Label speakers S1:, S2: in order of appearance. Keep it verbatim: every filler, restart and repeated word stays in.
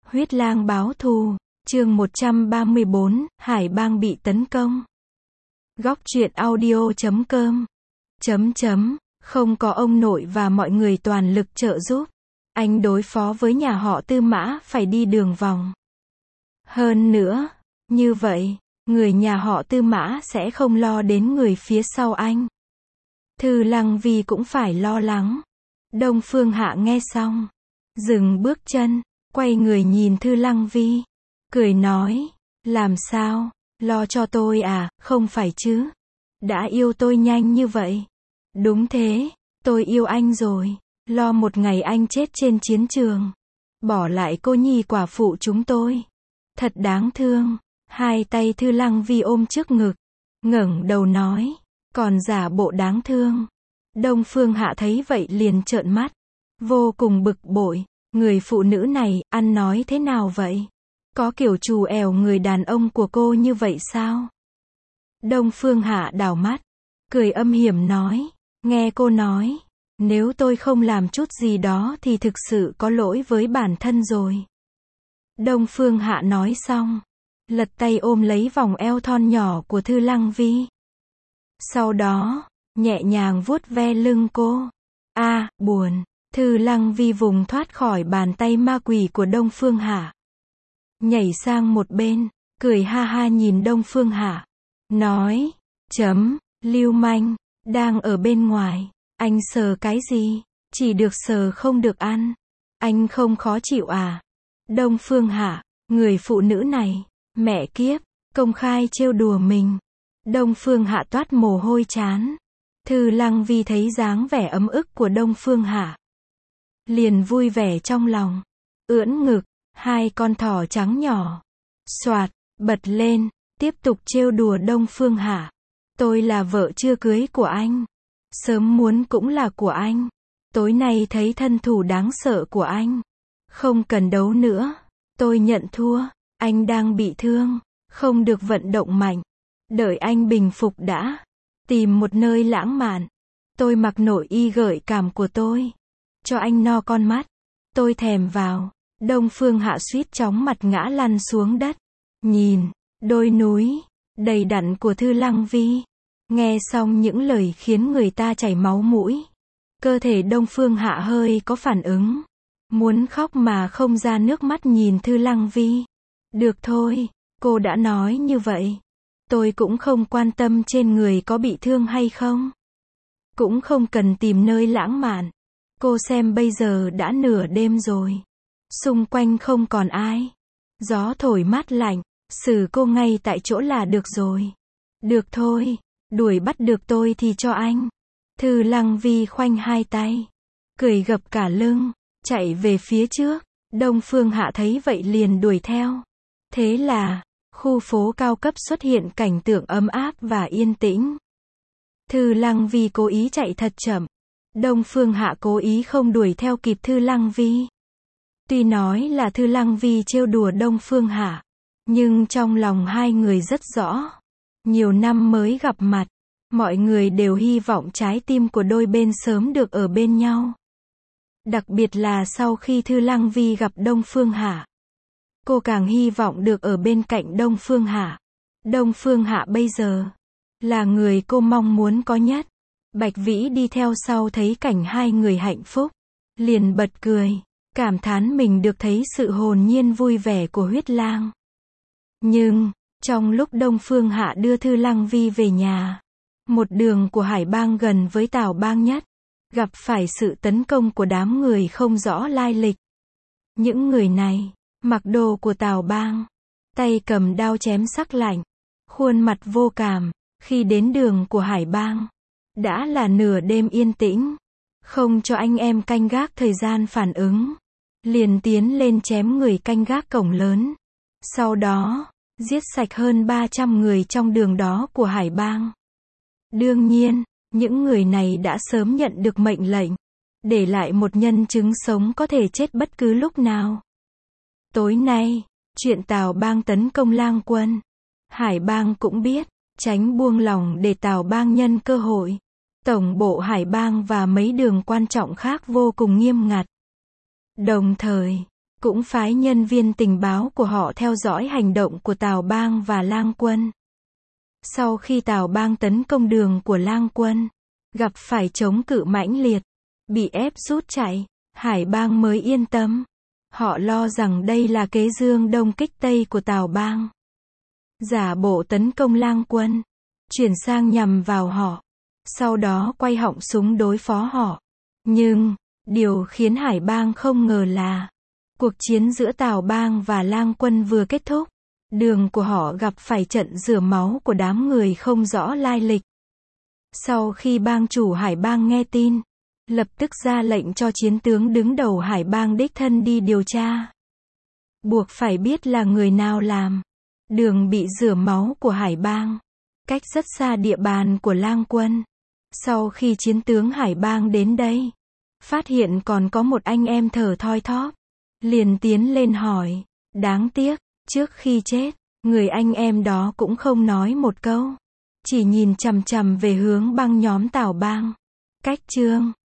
S1: Huyết lang báo thù, chương một trăm ba mươi bốn, Hải bang bị tấn công. Góc truyện audio chấm com chấm chấm Không có ông nội và mọi người toàn lực trợ giúp, anh đối phó với nhà họ Tư Mã phải đi đường vòng. Hơn nữa, như vậy, người nhà họ Tư Mã sẽ không lo đến người phía sau anh. Thư Lăng Vi cũng phải lo lắng. Đông Phương Hạ nghe xong, dừng bước chân, quay người nhìn Thư Lăng Vi, cười nói, làm sao, lo cho tôi à, không phải chứ, đã yêu tôi nhanh như vậy. Đúng thế, tôi yêu anh rồi, lo một ngày anh chết trên chiến trường, bỏ lại cô nhi quả phụ chúng tôi. Thật đáng thương. Hai tay Thư Lăng Vi ôm trước ngực, ngẩng đầu nói, còn giả bộ đáng thương. Đông Phương Hạ thấy vậy liền trợn mắt, vô cùng bực bội, người phụ nữ này, ăn nói thế nào vậy? Có kiểu trù ẻo người đàn ông của cô như vậy sao? Đông Phương Hạ đảo mắt, cười âm hiểm nói, nghe cô nói, nếu tôi không làm chút gì đó thì thực sự có lỗi với bản thân rồi. Đông Phương Hạ nói xong, lật tay ôm lấy vòng eo thon nhỏ của Thư Lăng Vi. Sau đó, nhẹ nhàng vuốt ve lưng cô. A, à, buồn. Thư Lăng Vi vùng thoát khỏi bàn tay ma quỷ của Đông Phương Hạ. Nhảy sang một bên, cười ha ha nhìn Đông Phương Hạ. Nói, chấm, lưu manh, đang ở bên ngoài, anh sờ cái gì? Chỉ được sờ không được ăn. Anh không khó chịu à? Đông Phương Hạ, người phụ nữ này, mẹ kiếp, công khai trêu đùa mình. Đông Phương Hạ toát mồ hôi trán. Thư Lăng Vi thấy dáng vẻ ấm ức của Đông Phương Hạ, liền vui vẻ trong lòng, ưỡn ngực, hai con thỏ trắng nhỏ, xoạt, bật lên, tiếp tục trêu đùa Đông Phương Hạ. Tôi là vợ chưa cưới của anh, sớm muốn cũng là của anh. Tối nay thấy thân thủ đáng sợ của anh, không cần đấu nữa, tôi nhận thua. Anh đang bị thương, không được vận động mạnh. Đợi anh bình phục đã, tìm một nơi lãng mạn. Tôi mặc nội y gợi cảm của tôi, cho anh no con mắt. Tôi thèm vào. Đông Phương Hạ suýt chóng mặt ngã lăn xuống đất. Nhìn, đôi núi, đầy đặn của Thư Lăng Vi. Nghe xong những lời khiến người ta chảy máu mũi. Cơ thể Đông Phương Hạ hơi có phản ứng. Muốn khóc mà không ra nước mắt nhìn Thư Lăng Vi. Được thôi, cô đã nói như vậy. Tôi cũng không quan tâm trên người có bị thương hay không. Cũng không cần tìm nơi lãng mạn. Cô xem bây giờ đã nửa đêm rồi. Xung quanh không còn ai. Gió thổi mát lạnh, xử cô ngay tại chỗ là được rồi. Được thôi, đuổi bắt được tôi thì cho anh. Thư Lăng Vi khoanh hai tay, cười gập cả lưng, chạy về phía trước. Đông Phương Hạ thấy vậy liền đuổi theo. Thế là, khu phố cao cấp xuất hiện cảnh tượng ấm áp và yên tĩnh. Thư Lăng Vi cố ý chạy thật chậm. Đông Phương Hạ cố ý không đuổi theo kịp Thư Lăng Vi. Tuy nói là Thư Lăng Vi trêu đùa Đông Phương Hạ, nhưng trong lòng hai người rất rõ. Nhiều năm mới gặp mặt, mọi người đều hy vọng trái tim của đôi bên sớm được ở bên nhau. Đặc biệt là sau khi Thư Lăng Vi gặp Đông Phương Hạ, cô càng hy vọng được ở bên cạnh Đông Phương Hạ. Đông Phương Hạ bây giờ là người cô mong muốn có nhất. Bạch Vĩ đi theo sau thấy cảnh hai người hạnh phúc, liền bật cười, cảm thán mình được thấy sự hồn nhiên vui vẻ của huyết lang. Nhưng, trong lúc Đông Phương Hạ đưa Thư Lăng Vi về nhà, một đường của Hải bang gần với Tào bang nhất, gặp phải sự tấn công của đám người không rõ lai lịch. Những người này mặc đồ của Tào bang, tay cầm đao chém sắc lạnh, khuôn mặt vô cảm. Khi đến đường của Hải bang, đã là nửa đêm yên tĩnh, không cho anh em canh gác thời gian phản ứng, liền tiến lên chém người canh gác cổng lớn. Sau đó, giết sạch hơn ba trăm người trong đường đó của Hải bang. Đương nhiên, những người này đã sớm nhận được mệnh lệnh, để lại một nhân chứng sống có thể chết bất cứ lúc nào. Tối nay, chuyện Tào bang tấn công Lang quân, Hải bang cũng biết, tránh buông lỏng để Tào bang nhân cơ hội. Tổng bộ Hải bang và mấy đường quan trọng khác vô cùng nghiêm ngặt. Đồng thời, cũng phái nhân viên tình báo của họ theo dõi hành động của Tào Bang và Lang Quân. Sau khi Tào Bang tấn công đường của Lang Quân, gặp phải chống cự mãnh liệt, bị ép rút chạy, Hải Bang mới yên tâm. Họ lo rằng đây là kế dương đông kích tây của Tào Bang. Giả bộ tấn công Lang Quân, chuyển sang nhằm vào họ, sau đó quay họng súng đối phó họ. Nhưng, điều khiến Hải Bang không ngờ là, cuộc chiến giữa Tào Bang và Lang Quân vừa kết thúc, đường của họ gặp phải trận rửa máu của đám người không rõ lai lịch. Sau khi bang chủ Hải Bang nghe tin, lập tức ra lệnh cho chiến tướng đứng đầu Hải Bang đích thân đi điều tra. Buộc phải biết là người nào làm. Đường bị rửa máu của Hải Bang, cách rất xa địa bàn của Lang Quân. Sau khi chiến tướng Hải Bang đến đây, phát hiện còn có một anh em thở thoi thóp, liền tiến lên hỏi. Đáng tiếc, trước khi chết, người anh em đó cũng không nói một câu, chỉ nhìn chằm chằm về hướng băng nhóm Tào Bang. Cách chương